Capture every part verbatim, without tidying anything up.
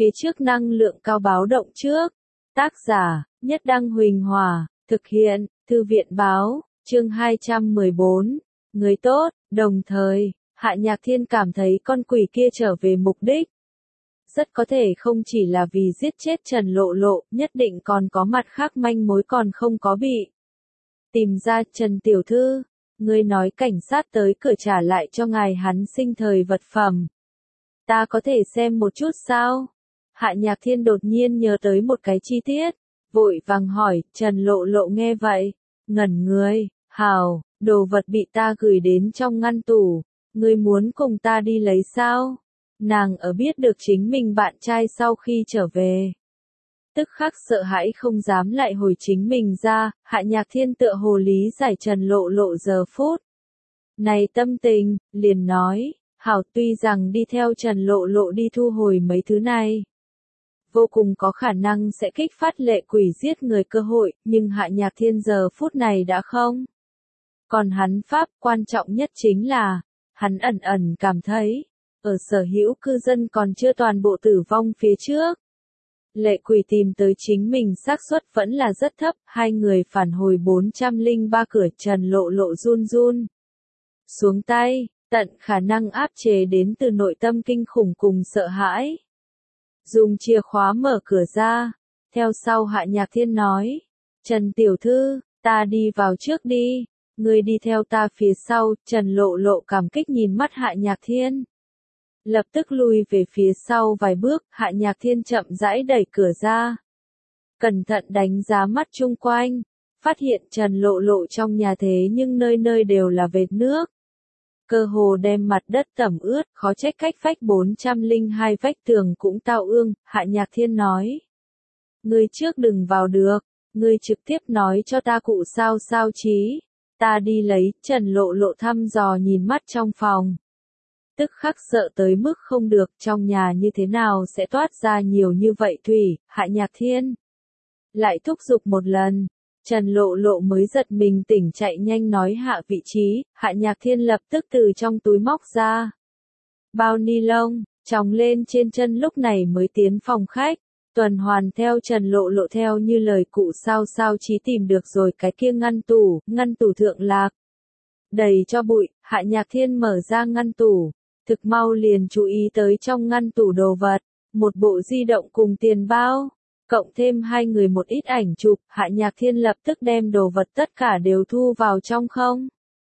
phía trước năng lượng cao báo động trước. Tác giả, Nhất Đăng Huỳnh Hòa, thực hiện, Thư viện báo, chương hai trăm mười bốn, người tốt, đồng thời, Hạ Nhạc Thiên cảm thấy con quỷ kia trở về mục đích. Rất có thể không chỉ là vì giết chết Trần Lộ Lộ, nhất định còn có mặt khác manh mối còn không có bị tìm ra. Trần Tiểu Thư, ngươi nói cảnh sát tới cửa trả lại cho ngài hắn sinh thời vật phẩm. Ta có thể xem một chút sao? Hạ Nhạc Thiên đột nhiên nhớ tới một cái chi tiết, vội vàng hỏi. Trần Lộ Lộ nghe vậy, ngẩn người, hào, đồ vật bị ta gửi đến trong ngăn tủ, ngươi muốn cùng ta đi lấy sao? Nàng ở biết được chính mình bạn trai sau khi trở về, tức khắc sợ hãi không dám lại hồi chính mình ra. Hạ Nhạc Thiên tựa hồ lý giải Trần Lộ Lộ giờ phút này tâm tình, liền nói, hảo, tuy rằng đi theo Trần Lộ Lộ đi thu hồi mấy thứ này vô cùng có khả năng sẽ kích phát lệ quỷ giết người cơ hội, nhưng Hạ Nhạc Thiên giờ phút này đã không còn hắn pháp. Quan trọng nhất chính là, hắn ẩn ẩn cảm thấy, ở sở hữu cư dân còn chưa toàn bộ tử vong phía trước, lệ quỷ tìm tới chính mình xác suất vẫn là rất thấp. Hai người phản hồi bốn trăm lẻ ba cửa. Trần Lộ Lộ run run xuống tay, tận khả năng áp chế đến từ nội tâm kinh khủng cùng sợ hãi. Dùng chìa khóa mở cửa ra, theo sau Hạ Nhạc Thiên nói, Trần Tiểu Thư, ta đi vào trước đi, ngươi đi theo ta phía sau. Trần Lộ Lộ cảm kích nhìn mắt Hạ Nhạc Thiên, lập tức lùi về phía sau vài bước. Hạ Nhạc Thiên chậm rãi đẩy cửa ra, cẩn thận đánh giá mắt chung quanh, phát hiện Trần Lộ Lộ trong nhà thế nhưng nơi nơi đều là vệt nước, cơ hồ đem mặt đất tẩm ướt, khó trách cách vách bốn trăm lẻ hai vách tường cũng tao ương. Hạ Nhạc Thiên nói, ngươi trước đừng vào được, ngươi trực tiếp nói cho ta cụ sao sao trí, ta đi lấy. Trần Lộ Lộ thăm dò nhìn mắt trong phòng, tức khắc sợ tới mức không được, trong nhà như thế nào sẽ toát ra nhiều như vậy thủy. Hạ Nhạc Thiên lại thúc giục một lần, Trần Lộ Lộ mới giật mình tỉnh, chạy nhanh nói hạ vị trí. Hạ Nhạc Thiên lập tức từ trong túi móc ra bao ni lông, chòng lên trên chân, lúc này mới tiến phòng khách, tuần hoàn theo Trần Lộ Lộ theo như lời cụ sao sao trí tìm được rồi cái kia ngăn tủ. Ngăn tủ thượng lạc đầy cho bụi. Hạ Nhạc Thiên mở ra ngăn tủ, thực mau liền chú ý tới trong ngăn tủ đồ vật, một bộ di động cùng tiền bao, cộng thêm hai người một ít ảnh chụp. Hạ Nhạc Thiên lập tức đem đồ vật tất cả đều thu vào trong không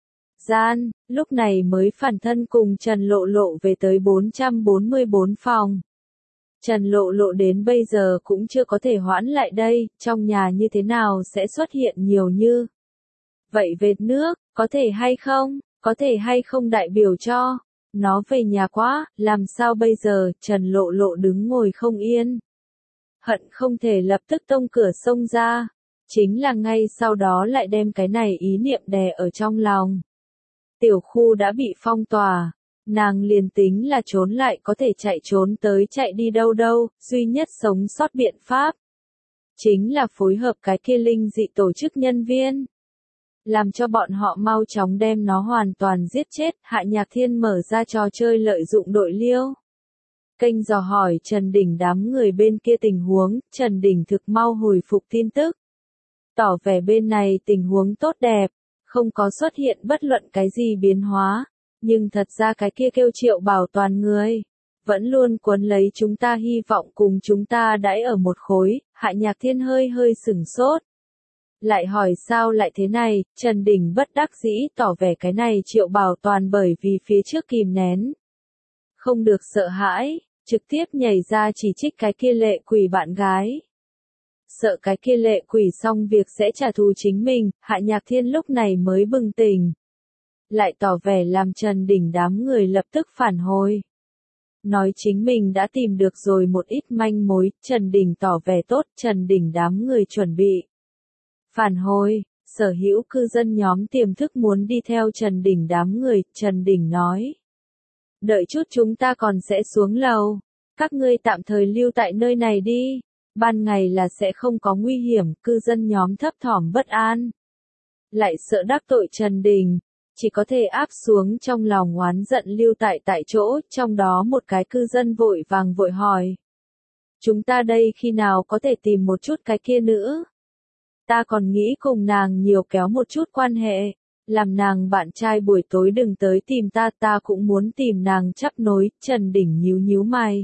gian, lúc này mới phản thân cùng Trần Lộ Lộ về tới bốn trăm bốn mươi bốn phòng. Trần Lộ Lộ đến bây giờ cũng chưa có thể hoãn lại đây, trong nhà như thế nào sẽ xuất hiện nhiều như vậy vệt nước, có thể hay không, có thể hay không đại biểu cho nó về nhà quá, làm sao bây giờ? Trần Lộ Lộ đứng ngồi không yên, hận không thể lập tức tông cửa xông ra, chính là ngay sau đó lại đem cái này ý niệm đè ở trong lòng. Tiểu khu đã bị phong tỏa, nàng liền tính là trốn lại có thể chạy trốn tới chạy đi đâu đâu, duy nhất sống sót biện pháp chính là phối hợp cái kia linh dị tổ chức nhân viên, làm cho bọn họ mau chóng đem nó hoàn toàn giết chết. Hạ Nhạc Thiên mở ra trò chơi lợi dụng đội liêu kênh dò hỏi Trần Đình đám người bên kia tình huống. Trần Đình thực mau hồi phục tin tức, tỏ vẻ bên này tình huống tốt đẹp, không có xuất hiện bất luận cái gì biến hóa, nhưng thật ra cái kia kêu Triệu Bảo Toàn người vẫn luôn cuốn lấy chúng ta, hy vọng cùng chúng ta đãi ở một khối. Hạ Nhạc Thiên hơi hơi sửng sốt, lại hỏi sao lại thế này. Trần Đình bất đắc dĩ tỏ vẻ cái này Triệu Bảo Toàn bởi vì phía trước kìm nén không được sợ hãi, trực tiếp nhảy ra chỉ trích cái kia lệ quỷ bạn gái, sợ cái kia lệ quỷ xong việc sẽ trả thù chính mình. Hạ Nhạc Thiên lúc này mới bừng tỉnh, lại tỏ vẻ làm Trần Đình đám người lập tức phản hồi, nói chính mình đã tìm được rồi một ít manh mối. Trần Đình tỏ vẻ tốt. Trần Đình đám người chuẩn bị phản hồi, sở hữu cư dân nhóm tiềm thức muốn đi theo Trần Đình đám người. Trần Đình nói, đợi chút chúng ta còn sẽ xuống lầu, các ngươi tạm thời lưu tại nơi này đi, ban ngày là sẽ không có nguy hiểm. Cư dân nhóm thấp thỏm bất an, lại sợ đắc tội Trần Đình, chỉ có thể áp xuống trong lòng oán giận lưu tại tại chỗ. Trong đó một cái cư dân vội vàng vội hỏi, Chúng ta đây khi nào có thể tìm một chút cái kia nữa? Ta còn nghĩ cùng nàng nhiều kéo một chút quan hệ, làm nàng bạn trai buổi tối đừng tới tìm ta, ta cũng muốn tìm nàng chắp nối. Trần Đình nhíu nhíu mày.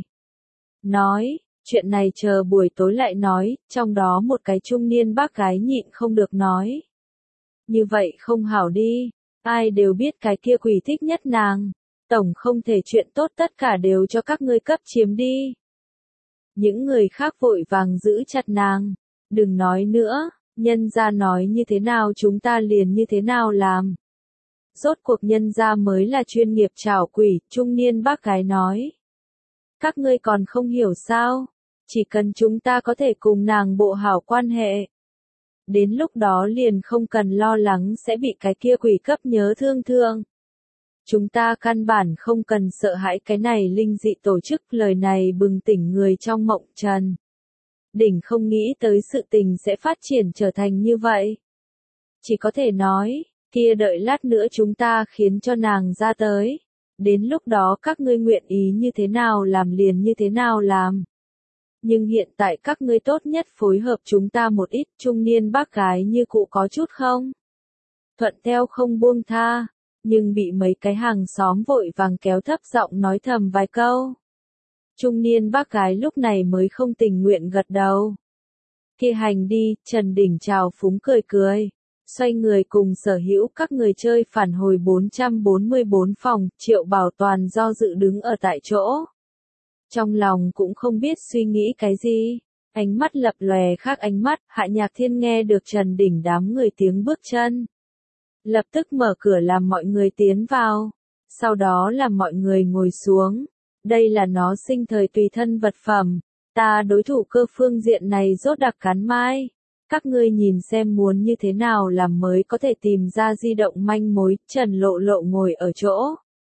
Nói, chuyện này chờ buổi tối lại nói, trong đó một cái trung niên bác gái nhịn không được nói. Như vậy không hảo đi, ai đều biết cái kia quỷ thích nhất nàng, tổng không thể chuyện tốt tất cả đều cho các ngươi cấp chiếm đi. Những người khác vội vàng giữ chặt nàng, đừng nói nữa, nhân gia nói như thế nào chúng ta liền như thế nào làm. Rốt cuộc nhân gia mới là chuyên nghiệp trảo quỷ, trung niên bác gái nói. Các ngươi còn không hiểu sao, chỉ cần chúng ta có thể cùng nàng bộ hảo quan hệ. Đến lúc đó liền không cần lo lắng sẽ bị cái kia quỷ cấp nhớ thương thương. Chúng ta căn bản không cần sợ hãi cái này linh dị tổ chức, lời này bừng tỉnh người trong mộng Trần. Đỉnh không nghĩ tới sự tình sẽ phát triển trở thành như vậy. Chỉ có thể nói, kia đợi lát nữa chúng ta khiến cho nàng ra tới. Đến lúc đó các ngươi nguyện ý như thế nào làm liền như thế nào làm. Nhưng hiện tại các ngươi tốt nhất phối hợp chúng ta một ít. Trung niên bác gái như cụ có chút không thuận theo không buông tha, nhưng bị mấy cái hàng xóm vội vàng kéo thấp giọng nói thầm vài câu. Trung niên bác gái lúc này mới không tình nguyện gật đầu. Kia hành đi, Trần Đình chào phúng cười cười. Xoay người cùng sở hữu các người chơi phản hồi bốn trăm bốn mươi bốn phòng, Triệu Bảo Toàn do dự đứng ở tại chỗ. Trong lòng cũng không biết suy nghĩ cái gì, ánh mắt lập lòe khác ánh mắt. Hạ Nhạc Thiên nghe được Trần Đình đám người tiếng bước chân, lập tức mở cửa làm mọi người tiến vào, sau đó làm mọi người ngồi xuống. Đây là nó sinh thời tùy thân vật phẩm, ta đối thủ cơ phương diện này rốt đặc cán mai. Các ngươi nhìn xem muốn như thế nào làm mới có thể tìm ra di động manh mối. Trần Lộ Lộ ngồi ở chỗ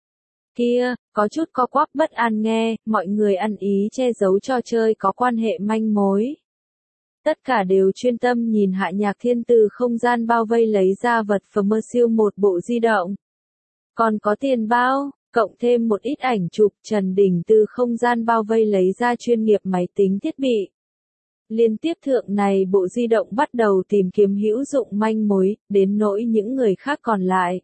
kia, có chút co quắp bất an nghe, mọi người ăn ý che giấu trò chơi có quan hệ manh mối. Tất cả đều chuyên tâm nhìn Hạ Nhạc Thiên từ không gian bao vây lấy ra vật phẩm mơ siêu một bộ di động. Còn có tiền bao, cộng thêm một ít ảnh chụp. Trần Đình từ không gian bao vây lấy ra chuyên nghiệp máy tính thiết bị. Liên tiếp thượng này bộ di động bắt đầu tìm kiếm hữu dụng manh mối, đến nỗi những người khác còn lại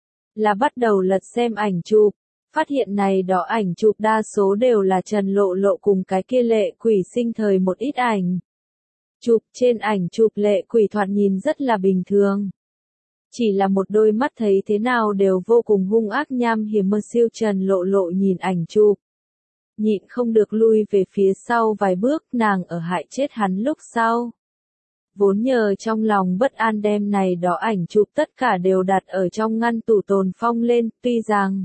là bắt đầu lật xem ảnh chụp. Phát hiện này đó ảnh chụp đa số đều là Trần Lộ Lộ cùng cái kia lệ quỷ sinh thời một ít ảnh chụp. Trên ảnh chụp lệ quỷ thoạt nhìn rất là bình thường, chỉ là một đôi mắt thấy thế nào đều vô cùng hung ác nham hiểm. Mơ siêu Trần Lộ Lộ nhìn ảnh chụp, nhịn không được lui về phía sau vài bước. Nàng ở hại chết hắn lúc sau, vốn nhờ trong lòng bất an đem này đó ảnh chụp tất cả đều đặt ở trong ngăn tủ tồn phong lên. Tuy rằng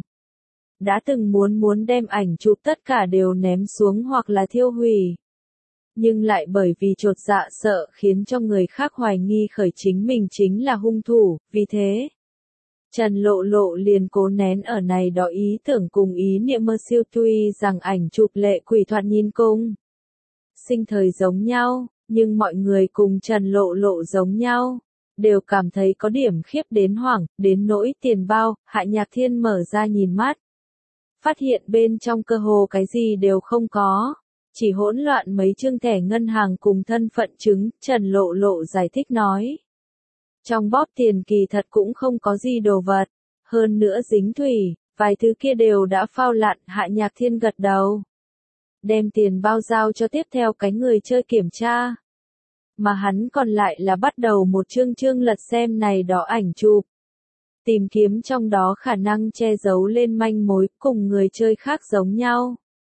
đã từng muốn muốn đem ảnh chụp tất cả đều ném xuống hoặc là thiêu hủy, nhưng lại bởi vì chột dạ sợ khiến cho người khác hoài nghi khởi chính mình chính là hung thủ. Vì thế, Trần Lộ Lộ liền cố nén ở này đó ý tưởng cùng ý niệm. Mơ siêu tuy rằng ảnh chụp lệ quỷ thoạt nhìn cùng sinh thời giống nhau, nhưng mọi người cùng Trần Lộ Lộ giống nhau, đều cảm thấy có điểm khiếp đến hoảng, đến nỗi tiền bao. Hạ Nhạc Thiên mở ra nhìn mắt, phát hiện bên trong cơ hồ cái gì đều không có, chỉ hỗn loạn mấy chương thẻ ngân hàng cùng thân phận chứng. Trần Lộ Lộ giải thích nói, trong bóp tiền kỳ thật cũng không có gì đồ vật, hơn nữa dính thủy, vài thứ kia đều đã phao lặn. Hạ Nhạc Thiên gật đầu, đem tiền bao giao cho tiếp theo cái người chơi kiểm tra, mà hắn còn lại là bắt đầu một chương chương lật xem này đó ảnh chụp, tìm kiếm trong đó khả năng che giấu lên manh mối. Cùng người chơi khác giống nhau,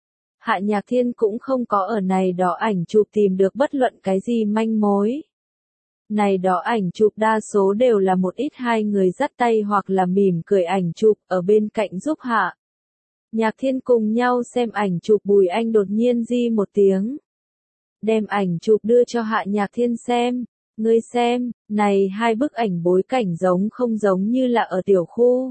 Hạ Nhạc Thiên cũng không có ở này đó ảnh chụp tìm được bất luận cái gì manh mối. Này đó ảnh chụp đa số đều là một ít hai người dắt tay hoặc là mỉm cười ảnh chụp ở bên cạnh giúp Hạ Nhạc Thiên cùng nhau xem ảnh chụp. Bùi Anh đột nhiên di một tiếng, đem ảnh chụp đưa cho Hạ Nhạc Thiên xem. Ngươi xem, này hai bức ảnh bối cảnh giống không giống như là ở tiểu khu.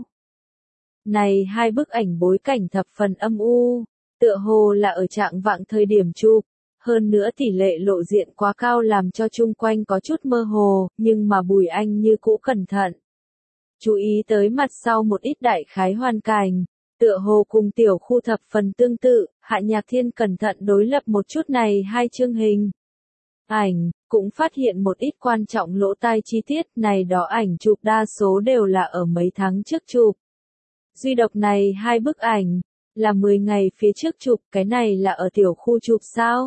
Này hai bức ảnh bối cảnh thập phần âm u, tựa hồ là ở trạng vạng thời điểm chụp. Hơn nữa tỷ lệ lộ diện quá cao làm cho chung quanh có chút mơ hồ, nhưng mà Bùi Anh như cũ cẩn thận chú ý tới mặt sau một ít đại khái hoàn cảnh, tựa hồ cùng tiểu khu thập phần tương tự, Hạ Nhạc Thiên cẩn thận đối lập một chút này hai chương hình. Ảnh, cũng phát hiện một ít quan trọng lỗ tai chi tiết, này đó ảnh chụp đa số đều là ở mấy tháng trước chụp. Duy độc này hai bức ảnh, là mười ngày phía trước chụp, cái này là ở tiểu khu chụp sao?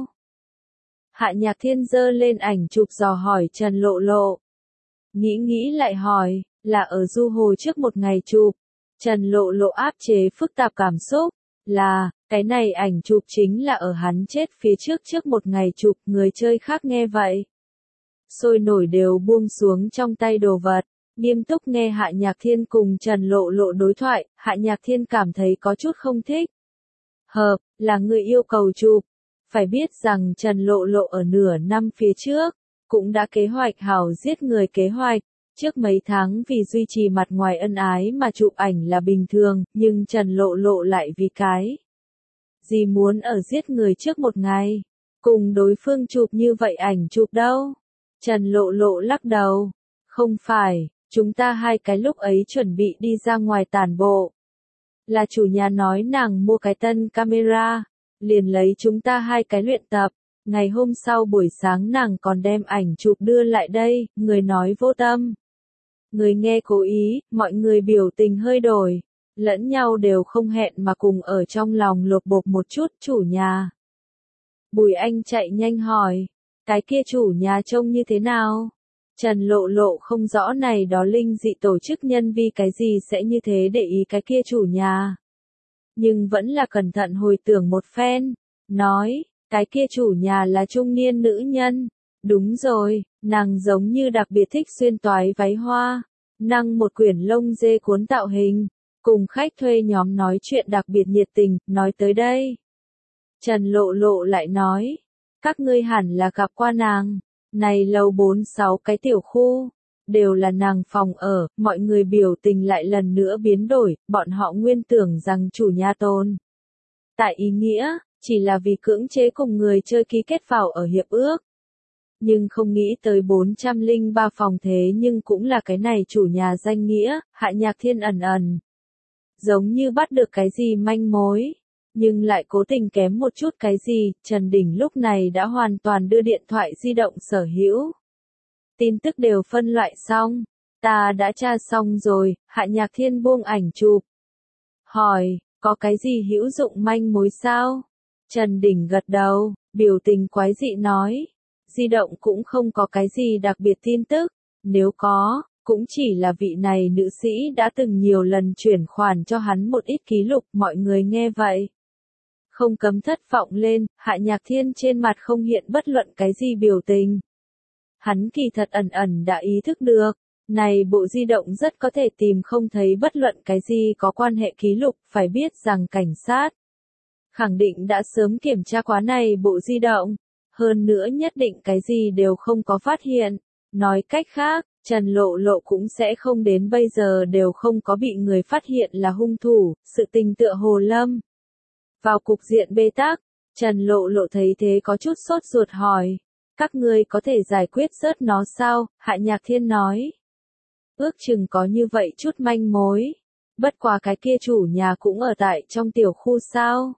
Hạ Nhạc Thiên giơ lên ảnh chụp dò hỏi Trần Lộ Lộ. Nghĩ nghĩ lại hỏi, là ở du hồ trước một ngày chụp. Trần Lộ Lộ áp chế phức tạp cảm xúc, là, cái này ảnh chụp chính là ở hắn chết phía trước trước một ngày chụp, người chơi khác nghe vậy. Sôi nổi đều buông xuống trong tay đồ vật, nghiêm túc nghe Hạ Nhạc Thiên cùng Trần Lộ Lộ đối thoại, Hạ Nhạc Thiên cảm thấy có chút không thích. Hợp, là người yêu cầu chụp. Phải biết rằng Trần Lộ Lộ ở nửa năm phía trước, cũng đã kế hoạch hảo giết người kế hoạch. Trước mấy tháng vì duy trì mặt ngoài ân ái mà chụp ảnh là bình thường, nhưng Trần Lộ Lộ lại vì cái gì muốn ở giết người trước một ngày, cùng đối phương chụp như vậy ảnh chụp đâu. Trần Lộ Lộ lắc đầu, không phải, chúng ta hai cái lúc ấy chuẩn bị đi ra ngoài tản bộ. Là chủ nhà nói nàng mua cái tân camera, liền lấy chúng ta hai cái luyện tập. Ngày hôm sau buổi sáng nàng còn đem ảnh chụp đưa lại đây, người nói vô tâm. Người nghe cố ý, mọi người biểu tình hơi đổi, lẫn nhau đều không hẹn mà cùng ở trong lòng lột bột một chút, chủ nhà. Bùi Anh chạy nhanh hỏi, cái kia chủ nhà trông như thế nào? Trần Lộ Lộ không rõ này đó linh dị tổ chức nhân vì cái gì sẽ như thế để ý cái kia chủ nhà. Nhưng vẫn là cẩn thận hồi tưởng một phen, nói, cái kia chủ nhà là trung niên nữ nhân. Đúng rồi, nàng giống như đặc biệt thích xuyên toái váy hoa, năng một quyển lông dê cuốn tạo hình, cùng khách thuê nhóm nói chuyện đặc biệt nhiệt tình, nói tới đây. Trần Lộ Lộ lại nói, các ngươi hẳn là gặp qua nàng, này lầu bốn sáu cái tiểu khu, đều là nàng phòng ở, mọi người biểu tình lại lần nữa biến đổi, bọn họ nguyên tưởng rằng chủ nhà tồn. Tại ý nghĩa, chỉ là vì cưỡng chế cùng người chơi ký kết vào ở hiệp ước. Nhưng không nghĩ tới bốn trăm lẻ ba phòng thế nhưng cũng là cái này chủ nhà danh nghĩa, Hạ Nhạc Thiên ẩn ẩn. Giống như bắt được cái gì manh mối, nhưng lại cố tình kém một chút cái gì, Trần Đình lúc này đã hoàn toàn đưa điện thoại di động sở hữu. Tin tức đều phân loại xong, ta đã tra xong rồi, Hạ Nhạc Thiên buông ảnh chụp. Hỏi, có cái gì hữu dụng manh mối sao? Trần Đình gật đầu, biểu tình quái dị nói. Di động cũng không có cái gì đặc biệt tin tức, nếu có, cũng chỉ là vị này nữ sĩ đã từng nhiều lần chuyển khoản cho hắn một ít ký lục, mọi người nghe vậy. Không cấm thất vọng lên, Hạ Nhạc Thiên trên mặt không hiện bất luận cái gì biểu tình. Hắn kỳ thật ẩn ẩn đã ý thức được, này bộ di động rất có thể tìm không thấy bất luận cái gì có quan hệ ký lục, phải biết rằng cảnh sát khẳng định đã sớm kiểm tra quá này bộ di động. Hơn nữa nhất định cái gì đều không có phát hiện. Nói cách khác, Trần Lộ Lộ cũng sẽ không đến bây giờ đều không có bị người phát hiện là hung thủ, sự tình tựa hồ lâm. Vào cục diện bế tắc, Trần Lộ Lộ thấy thế có chút sốt ruột hỏi, các ngươi có thể giải quyết rớt nó sao? Hạ Nhạc Thiên nói. Ước chừng có như vậy chút manh mối. Bất quá cái kia chủ nhà cũng ở tại trong tiểu khu sao?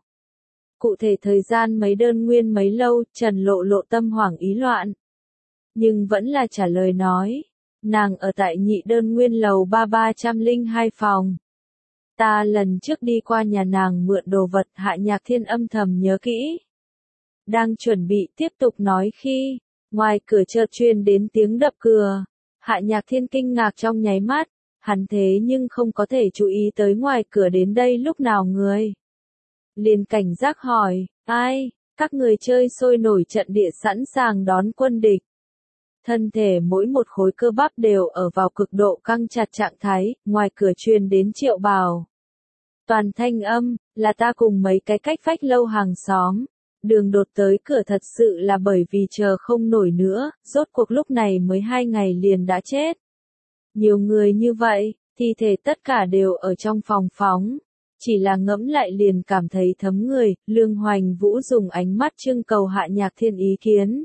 Cụ thể thời gian mấy đơn nguyên mấy lâu, Trần Lộ Lộ tâm hoảng ý loạn. Nhưng vẫn là trả lời nói, nàng ở tại nhị đơn nguyên lầu ba ba trăm lẻ hai phòng. Ta lần trước đi qua nhà nàng mượn đồ vật, Hạ Nhạc Thiên âm thầm nhớ kỹ. Đang chuẩn bị tiếp tục nói khi, ngoài cửa chợt truyền đến tiếng đập cửa. Hạ Nhạc Thiên kinh ngạc trong nháy mắt, hắn thế nhưng không có thể chú ý tới ngoài cửa đến đây lúc nào người. Liền cảnh giác hỏi, ai, các người chơi sôi nổi trận địa sẵn sàng đón quân địch. Thân thể mỗi một khối cơ bắp đều ở vào cực độ căng chặt trạng thái, ngoài cửa truyền đến Triệu Bảo. Toàn thanh âm, là ta cùng mấy cái cách vách lâu hàng xóm. Đường đột tới cửa thật sự là bởi vì chờ không nổi nữa, rốt cuộc lúc này mới hai ngày liền đã chết. Nhiều người như vậy, thi thể tất cả đều ở trong phòng phóng. Chỉ là ngẫm lại liền cảm thấy thấm người, Lương Hoành Vũ dùng ánh mắt trưng cầu Hạ Nhạc Thiên ý kiến.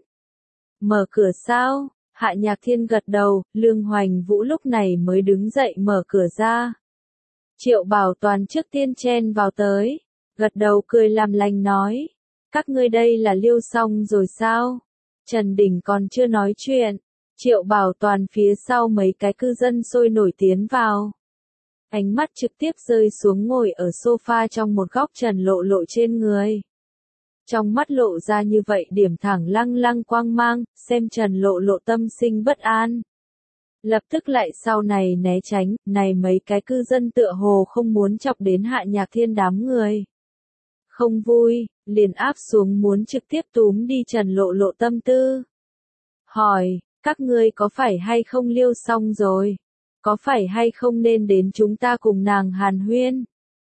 Mở cửa sao? Hạ Nhạc Thiên gật đầu, Lương Hoành Vũ lúc này mới đứng dậy mở cửa ra. Triệu Bảo Toàn trước tiên chen vào tới, gật đầu cười làm lành nói, các ngươi đây là liêu xong rồi sao? Trần Đình còn chưa nói chuyện, Triệu Bảo Toàn phía sau mấy cái cư dân sôi nổi tiến vào. Ánh mắt trực tiếp rơi xuống ngồi ở sofa trong một góc Trần Lộ Lộ trên người. Trong mắt lộ ra như vậy điểm thẳng lăng lăng quang mang, xem Trần Lộ Lộ tâm sinh bất an. Lập tức lại sau này né tránh, này mấy cái cư dân tựa hồ không muốn chọc đến Hạ Nhạc Thiên đám người. Không vui, liền áp xuống muốn trực tiếp túm đi Trần Lộ Lộ tâm tư. Hỏi, các ngươi có phải hay không liêu xong rồi? Có phải hay không nên đến chúng ta cùng nàng hàn huyên?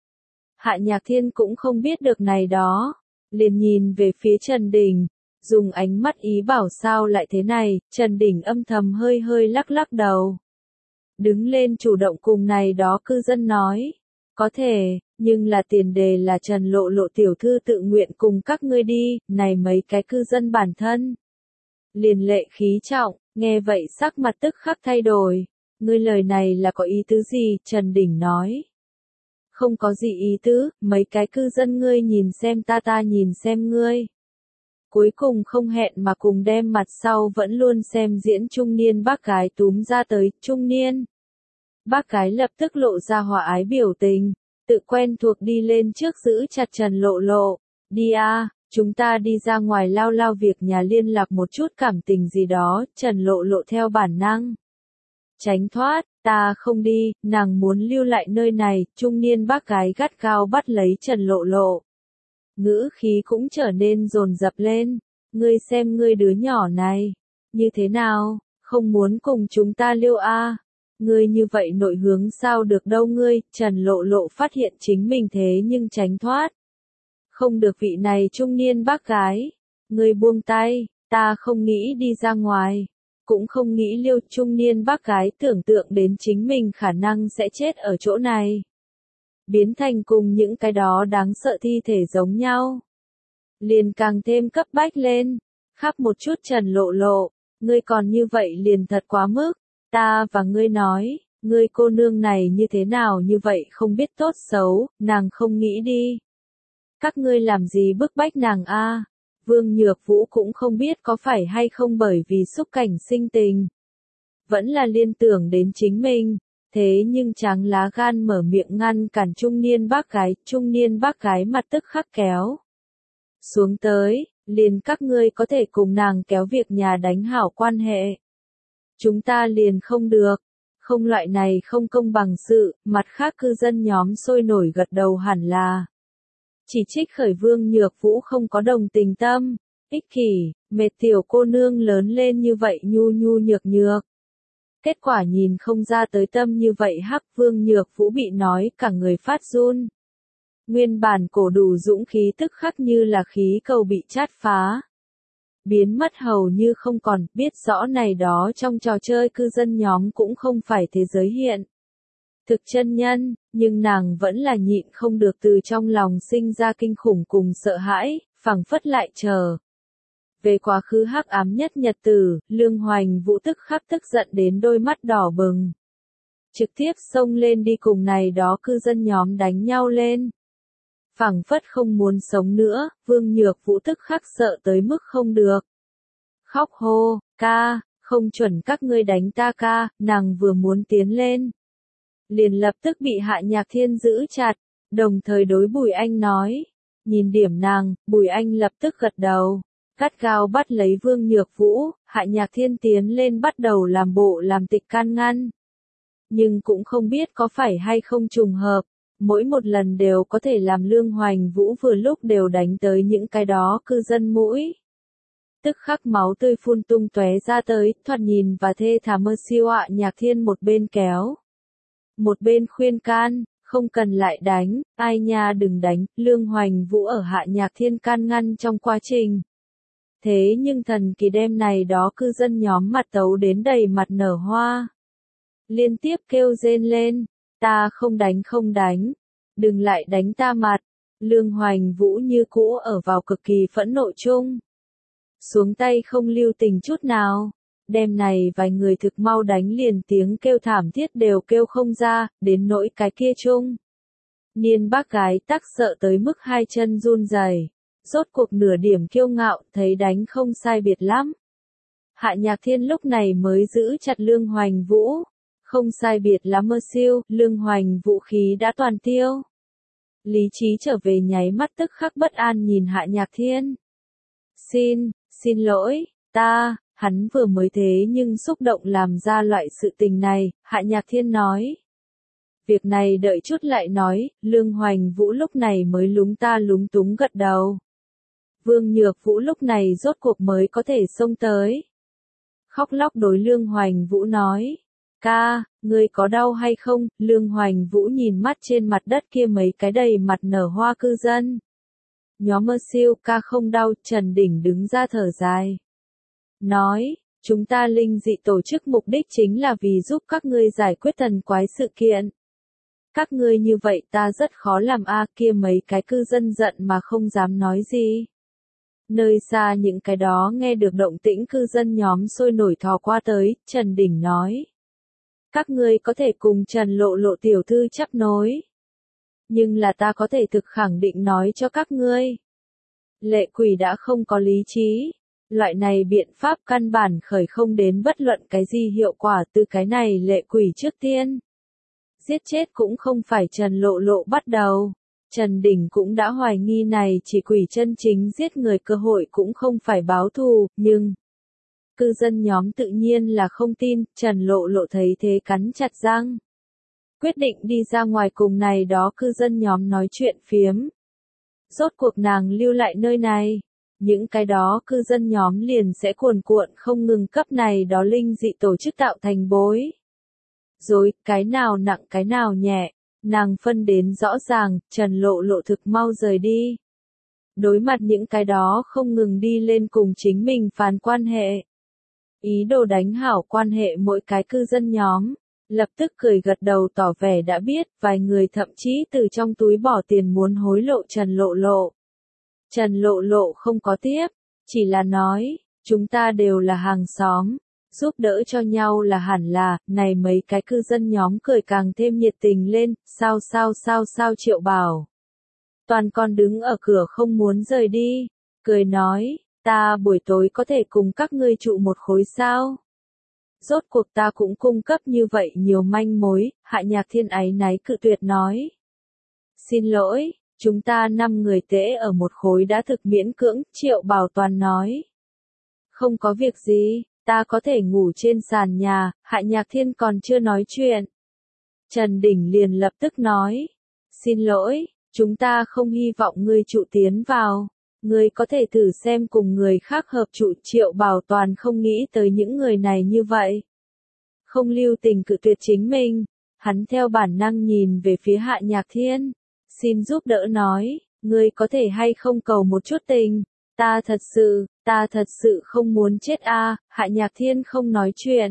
Hạ Nhạc Thiên cũng không biết được này đó, liền nhìn về phía Trần Đình, dùng ánh mắt ý bảo sao lại thế này, Trần Đình âm thầm hơi hơi lắc lắc đầu. Đứng lên chủ động cùng này đó cư dân nói, có thể, nhưng là tiền đề là Trần Lộ Lộ tiểu thư tự nguyện cùng các ngươi đi, này mấy cái cư dân bản thân. Liền lệ khí trọng, nghe vậy sắc mặt tức khắc thay đổi, ngươi lời này là có ý tứ gì, Trần Đình nói. Không có gì ý tứ, mấy cái cư dân ngươi nhìn xem ta ta nhìn xem ngươi. Cuối cùng không hẹn mà cùng đem mặt sau vẫn luôn xem diễn trung niên bác gái túm ra tới, trung niên. Bác gái lập tức lộ ra hòa ái biểu tình, tự quen thuộc đi lên trước giữ chặt Trần Lộ Lộ, đi a, chúng ta đi ra ngoài lao lao việc nhà liên lạc một chút cảm tình gì đó, Trần Lộ Lộ theo bản năng. Tránh thoát, ta không đi, nàng muốn lưu lại nơi này, trung niên bác gái gắt gao bắt lấy Trần Lộ Lộ. Ngữ khí cũng trở nên dồn dập lên, ngươi xem ngươi đứa nhỏ này, như thế nào, không muốn cùng chúng ta lưu a? À? Ngươi như vậy nội hướng sao được đâu ngươi, Trần Lộ Lộ phát hiện chính mình thế nhưng tránh thoát. Không được vị này trung niên bác gái, ngươi buông tay, ta không nghĩ đi ra ngoài. Cũng không nghĩ liêu trung niên bác gái tưởng tượng đến chính mình khả năng sẽ chết ở chỗ này. Biến thành cùng những cái đó đáng sợ thi thể giống nhau. Liền càng thêm cấp bách lên. Khắp một chút Trần Lộ Lộ, ngươi còn như vậy liền thật quá mức. Ta và ngươi nói, ngươi cô nương này như thế nào như vậy không biết tốt xấu, nàng không nghĩ đi. Các ngươi làm gì bức bách nàng a? Vương Nhược Vũ cũng không biết có phải hay không bởi vì xúc cảnh sinh tình. Vẫn là liên tưởng đến chính mình, thế nhưng tráng lá gan mở miệng ngăn cản trung niên bác gái, trung niên bác gái mặt tức khắc kéo. Xuống tới, liền các ngươi có thể cùng nàng kéo việc nhà đánh hảo quan hệ. Chúng ta liền không được, không loại này không công bằng sự, mặt khác cư dân nhóm sôi nổi gật đầu hẳn là. Chỉ trích khởi Vương Nhược Vũ không có đồng tình tâm, ích kỷ, mệt tiểu cô nương lớn lên như vậy nhu nhu nhược nhược. Kết quả nhìn không ra tới tâm như vậy hắc Vương Nhược Vũ bị nói cả người phát run. Nguyên bản cổ đủ dũng khí tức khắc như là khí cầu bị chát phá. Biến mất hầu như không còn, biết rõ này đó trong trò chơi cư dân nhóm cũng không phải thế giới hiện. Thực chân nhân, nhưng nàng vẫn là nhịn không được từ trong lòng sinh ra kinh khủng cùng sợ hãi, phảng phất lại chờ. Về quá khứ hắc ám nhất nhật tử, Lương Hoành Vũ tức khắc tức giận đến đôi mắt đỏ bừng. Trực tiếp xông lên đi cùng này đó cư dân nhóm đánh nhau lên. Phảng phất không muốn sống nữa, Vương Nhược Vũ tức khắc sợ tới mức không được. Khóc hô, ca, không chuẩn các ngươi đánh ta ca, nàng vừa muốn tiến lên. Liền lập tức bị Hạ Nhạc Thiên giữ chặt, đồng thời đối Bùi Anh nói. Nhìn điểm nàng, Bùi Anh lập tức gật đầu. Gắt gao bắt lấy Vương Nhược Vũ, Hạ Nhạc Thiên tiến lên bắt đầu làm bộ làm tịch can ngăn. Nhưng cũng không biết có phải hay không trùng hợp, mỗi một lần đều có thể làm Lương Hoành Vũ vừa lúc đều đánh tới những cái đó cư dân mũi. Tức khắc máu tươi phun tung tóe ra tới, thoạt nhìn và thê thảm mơ siêu Hạ Nhạc Thiên một bên kéo. Một bên khuyên can, không cần lại đánh, ai nha đừng đánh, Lương Hoành Vũ ở Hạ Nhạc Thiên can ngăn trong quá trình. Thế nhưng thần kỳ đêm này đó cư dân nhóm mặt tấu đến đầy mặt nở hoa. Liên tiếp kêu rên lên, ta không đánh không đánh, đừng lại đánh ta mặt. Lương Hoành Vũ như cũ ở vào cực kỳ phẫn nộ chung. Xuống tay không lưu tình chút nào, Đêm này vài người thực mau đánh liền tiếng kêu thảm thiết đều kêu không ra, đến nỗi cái kia chung. Niên bác gái tắc sợ tới mức hai chân run rẩy, rốt cuộc nửa điểm kiêu ngạo, thấy đánh không sai biệt lắm. Hạ Nhạc Thiên lúc này mới giữ chặt Lương Hoành Vũ, không sai biệt lắm mơ siêu, Lương Hoành Vũ khí đã toàn tiêu. Lý trí trở về nháy mắt tức khắc bất an nhìn Hạ Nhạc Thiên. Xin, xin lỗi, ta, hắn vừa mới thế nhưng xúc động làm ra loại sự tình này, Hạ Nhạc Thiên nói. Việc này đợi chút lại nói, Lương Hoành Vũ lúc này mới lúng ta lúng túng gật đầu. Vương Nhược Vũ lúc này rốt cuộc mới có thể xông tới. Khóc lóc đối Lương Hoành Vũ nói. Ca, ngươi có đau hay không? Lương Hoành Vũ nhìn mắt trên mặt đất kia mấy cái đầy mặt nở hoa cư dân. Nhóm mơ siêu ca không đau, Trần Đỉnh đứng ra thở dài. Nói, chúng ta linh dị tổ chức mục đích chính là vì giúp các ngươi giải quyết thần quái sự kiện. Các ngươi như vậy ta rất khó làm a kia mấy cái cư dân giận mà không dám nói gì. Nơi xa những cái đó nghe được động tĩnh cư dân nhóm sôi nổi thò qua tới, Trần Đỉnh nói. Các ngươi có thể cùng Trần Lộ Lộ tiểu thư chấp nối. Nhưng là ta có thể thực khẳng định nói cho các ngươi. Lệ quỷ đã không có lý trí. Loại này biện pháp căn bản khởi không đến bất luận cái gì hiệu quả từ cái này lệ quỷ trước tiên. Giết chết cũng không phải Trần Lộ Lộ bắt đầu. Trần Đỉnh cũng đã hoài nghi này chỉ quỷ chân chính giết người cơ hội cũng không phải báo thù, nhưng... Cư dân nhóm tự nhiên là không tin, Trần Lộ Lộ thấy thế cắn chặt răng. Quyết định đi ra ngoài cùng này đó cư dân nhóm nói chuyện phiếm. Rốt cuộc nàng lưu lại nơi này. Những cái đó cư dân nhóm liền sẽ cuồn cuộn không ngừng cấp này đó linh dị tổ chức tạo thành bối. Rồi, cái nào nặng cái nào nhẹ, nàng phân đến rõ ràng, Trần Lộ Lộ thực mau rời đi. Đối mặt những cái đó không ngừng đi lên cùng chính mình phán quan hệ. Ý đồ đánh hảo quan hệ mỗi cái cư dân nhóm, lập tức cười gật đầu tỏ vẻ đã biết, vài người thậm chí từ trong túi bỏ tiền muốn hối lộ Trần Lộ Lộ. Trần Lộ Lộ không có tiếp, chỉ là nói, chúng ta đều là hàng xóm, giúp đỡ cho nhau là hẳn là, này mấy cái cư dân nhóm cười càng thêm nhiệt tình lên, sao sao sao sao Triệu Bảo. Toàn còn đứng ở cửa không muốn rời đi, cười nói, ta buổi tối có thể cùng các ngươi trụ một khối sao? Rốt cuộc ta cũng cung cấp như vậy nhiều manh mối, Hạ Nhạc Thiên áy náy cự tuyệt nói. Xin lỗi, chúng ta năm người tễ ở một khối đã thực miễn cưỡng, Triệu Bảo Toàn nói. Không có việc gì, ta có thể ngủ trên sàn nhà, Hạ Nhạc Thiên còn chưa nói chuyện. Trần Đỉnh liền lập tức nói. Xin lỗi, chúng ta không hy vọng ngươi trụ tiến vào. Ngươi có thể thử xem cùng người khác hợp trụ, Triệu Bảo Toàn không nghĩ tới những người này như vậy. Không lưu tình cự tuyệt chính mình, hắn theo bản năng nhìn về phía Hạ Nhạc Thiên. Xin giúp đỡ nói, ngươi có thể hay không cầu một chút tình, ta thật sự, ta thật sự không muốn chết a. Hạ Nhạc Thiên không nói chuyện.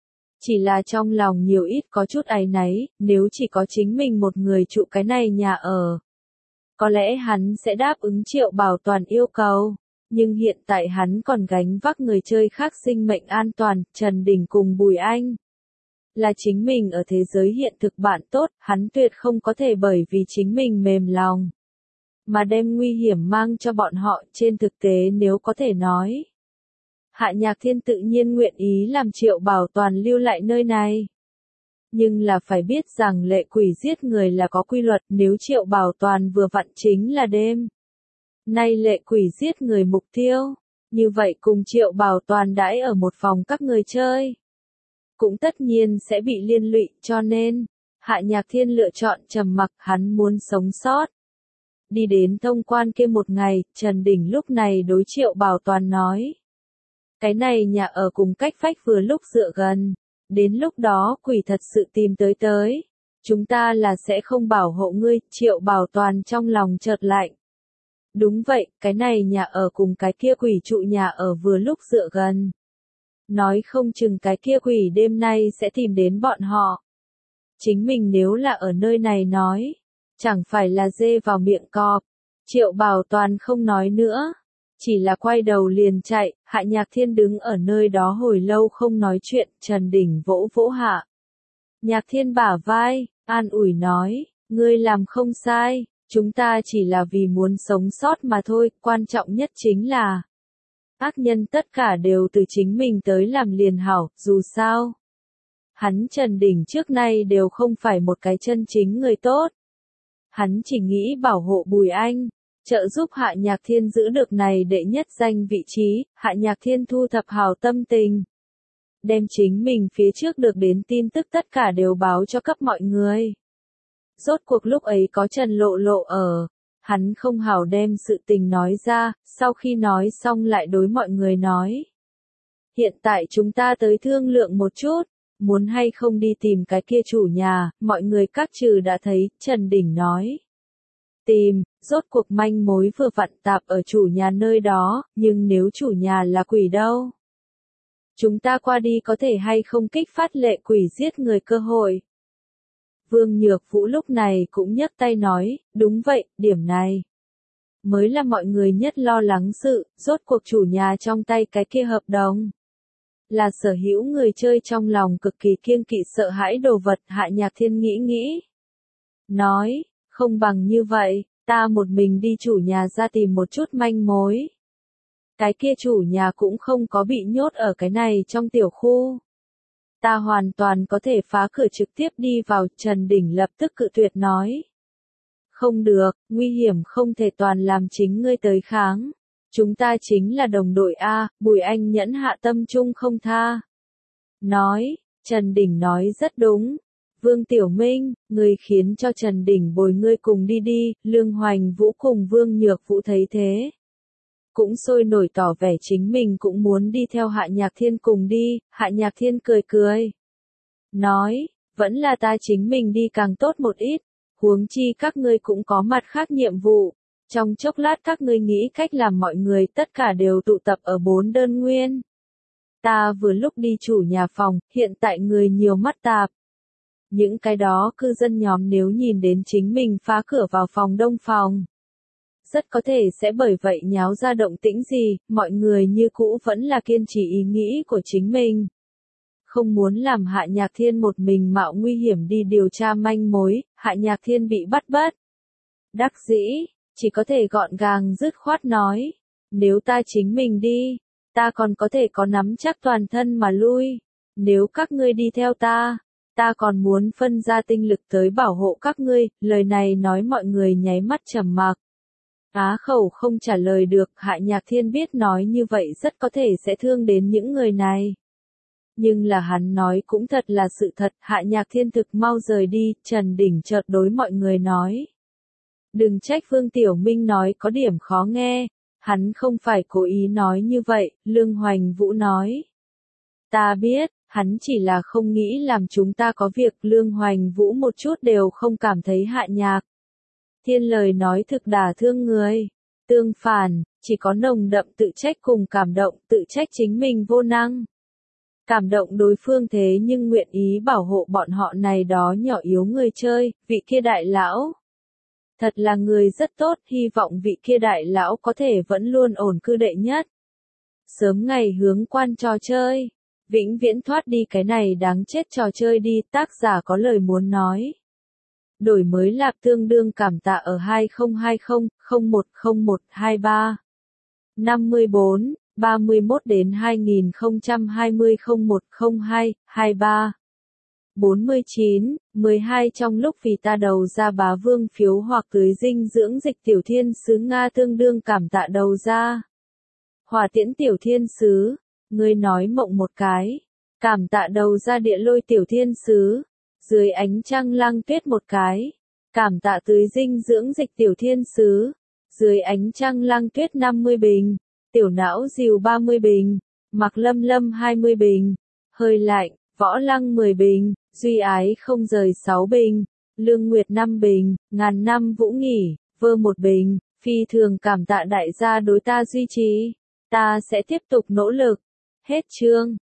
Chỉ là trong lòng nhiều ít có chút áy náy, nếu chỉ có chính mình một người trụ cái này nhà ở. Có lẽ hắn sẽ đáp ứng Triệu Bảo Toàn yêu cầu, nhưng hiện tại hắn còn gánh vác người chơi khác sinh mệnh an toàn, Trần Đình cùng Bùi Anh. Là chính mình ở thế giới hiện thực bạn tốt, hắn tuyệt không có thể bởi vì chính mình mềm lòng. Mà đem nguy hiểm mang cho bọn họ trên thực tế nếu có thể nói. Hạ Nhạc Thiên tự nhiên nguyện ý làm Triệu Bảo Toàn lưu lại nơi này. Nhưng là phải biết rằng lệ quỷ giết người là có quy luật, nếu Triệu Bảo Toàn vừa vặn chính là đêm. Nay lệ quỷ giết người mục tiêu, như vậy cùng Triệu Bảo Toàn đãi ở một phòng các người chơi. Cũng tất nhiên sẽ bị liên lụy, cho nên, Hạ Nhạc Thiên lựa chọn trầm mặc, hắn muốn sống sót. Đi đến thông quan kia một ngày, Trần Đỉnh lúc này đối Triệu Bảo Toàn nói. Cái này nhà ở cùng cách phách vừa lúc dựa gần. Đến lúc đó quỷ thật sự tìm tới tới. Chúng ta là sẽ không bảo hộ ngươi, Triệu Bảo Toàn trong lòng chợt lạnh. Đúng vậy, cái này nhà ở cùng cái kia quỷ trụ nhà ở vừa lúc dựa gần. Nói không chừng cái kia quỷ đêm nay sẽ tìm đến bọn họ. Chính mình nếu là ở nơi này nói, chẳng phải là dê vào miệng cọp. Triệu Bảo Toàn không nói nữa. chỉ là quay đầu liền chạy, Hạ Nhạc Thiên đứng ở nơi đó hồi lâu không nói chuyện, Trần Đình vỗ vỗ Hạ Nhạc Thiên bả vai, an ủi nói, ngươi làm không sai, chúng ta chỉ là vì muốn sống sót mà thôi, quan trọng nhất chính là ác nhân tất cả đều từ chính mình tới làm liền hảo, dù sao. Hắn Trần Đình trước nay đều không phải một cái chân chính người tốt. Hắn chỉ nghĩ bảo hộ Bùi Anh, trợ giúp Hạ Nhạc Thiên giữ được này đệ nhất danh vị trí, Hạ Nhạc Thiên thu thập hào tâm tình. Đem chính mình phía trước được đến tin tức tất cả đều báo cho cấp mọi người. Rốt cuộc lúc ấy có Trần Lộ Lộ ở, hắn không hảo đem sự tình nói ra, sau khi nói xong lại đối mọi người nói. Hiện tại chúng ta tới thương lượng một chút, muốn hay không đi tìm cái kia chủ nhà, mọi người các trừ đã thấy, Trần Đình nói. Tìm, rốt cuộc manh mối vừa vặn tạp ở chủ nhà nơi đó, nhưng nếu chủ nhà là quỷ đâu? Chúng ta qua đi có thể hay không kích phát lệ quỷ giết người cơ hội? Vương Nhược Vũ lúc này cũng nhấc tay nói, đúng vậy, điểm này mới là mọi người nhất lo lắng sự, rốt cuộc chủ nhà trong tay cái kia hợp đồng. Là sở hữu người chơi trong lòng cực kỳ kiêng kỵ sợ hãi đồ vật, Hạ Nhạc Thiên nghĩ nghĩ. Nói, không bằng như vậy, ta một mình đi chủ nhà ra tìm một chút manh mối. Cái kia chủ nhà cũng không có bị nhốt ở cái này trong tiểu khu. Ta hoàn toàn có thể phá cửa trực tiếp đi vào, Trần Đình lập tức cự tuyệt nói. Không được, nguy hiểm không thể toàn làm chính ngươi tới kháng. Chúng ta chính là đồng đội A, Bùi Anh nhẫn hạ tâm trung không tha. Nói, Trần Đình nói rất đúng. Vương Tiểu Minh, người khiến cho Trần Đình bồi ngươi cùng đi đi, Lương Hoành Vũ cùng Vương Nhược Vũ thấy thế. Cũng sôi nổi tỏ vẻ chính mình cũng muốn đi theo Hạ Nhạc Thiên cùng đi, Hạ Nhạc Thiên cười cười. Nói, vẫn là ta chính mình đi càng tốt một ít, huống chi các ngươi cũng có mặt khác nhiệm vụ. Trong chốc lát các ngươi nghĩ cách làm mọi người tất cả đều tụ tập ở bốn đơn nguyên. Ta vừa lúc đi chủ nhà phòng, hiện tại người nhiều mắt tạp. Những cái đó cư dân nhóm nếu nhìn đến chính mình phá cửa vào phòng đông phòng. Rất có thể sẽ bởi vậy nháo ra động tĩnh gì, mọi người như cũ vẫn là kiên trì ý nghĩ của chính mình. Không muốn làm Hạ Nhạc Thiên một mình mạo nguy hiểm đi điều tra manh mối, Hạ Nhạc Thiên bị bắt bất. Đắc dĩ, chỉ có thể gọn gàng dứt khoát nói, nếu ta chính mình đi, ta còn có thể có nắm chắc toàn thân mà lui, nếu các ngươi đi theo ta, ta còn muốn phân ra tinh lực tới bảo hộ các ngươi, lời này nói mọi người nháy mắt trầm mặc. Á khẩu không trả lời được, Hạ Nhạc Thiên biết nói như vậy rất có thể sẽ thương đến những người này. Nhưng là hắn nói cũng thật là sự thật, Hạ Nhạc Thiên thực mau rời đi, Trần Đình chợt đối mọi người nói. Đừng trách Vương Tiểu Minh nói có điểm khó nghe, hắn không phải cố ý nói như vậy, Lương Hoành Vũ nói. Ta biết, hắn chỉ là không nghĩ làm chúng ta có việc, Lương Hoành Vũ một chút đều không cảm thấy Hạ Nhạc Thiên lời nói thực đả thương người. Tương phản, chỉ có nồng đậm tự trách cùng cảm động, tự trách chính mình vô năng. Cảm động đối phương thế nhưng nguyện ý bảo hộ bọn họ này đó nhỏ yếu người chơi, vị kia đại lão. Thật là người rất tốt, hy vọng vị kia đại lão có thể vẫn luôn ổn cư đệ nhất. Sớm ngày hướng quan trò chơi, vĩnh viễn thoát đi cái này đáng chết trò chơi đi, tác giả có lời muốn nói. Đổi mới lạc tương đương cảm tạ ở hai không hai không, không một không một hai ba. năm mươi bốn, ba mươi mốt đến hai nghìn không trăm hai mươi không một không hai, hai ba. bốn mươi chín, mười hai trong lúc vì ta đầu ra bá vương phiếu hoặc tưới dinh dưỡng dịch tiểu thiên sứ Nga tương đương cảm tạ đầu ra. Hỏa tiễn tiểu thiên sứ, ngươi nói mộng một cái. Cảm tạ đầu ra địa lôi tiểu thiên sứ. Dưới ánh trăng lăng tuyết một cái. Cảm tạ tưới dinh dưỡng dịch tiểu thiên sứ. Dưới ánh trăng lăng tuyết năm mươi bình. Tiểu não dìu ba mươi bình. Mặc lâm lâm hai mươi bình. Hơi lạnh, võ lăng mười bình. Duy ái không rời sáu bình. Lương Nguyệt năm bình. Ngàn năm vũ nghỉ, vơ một bình. Phi thường cảm tạ đại gia đối ta duy trì. Ta sẽ tiếp tục nỗ lực. Hết chương.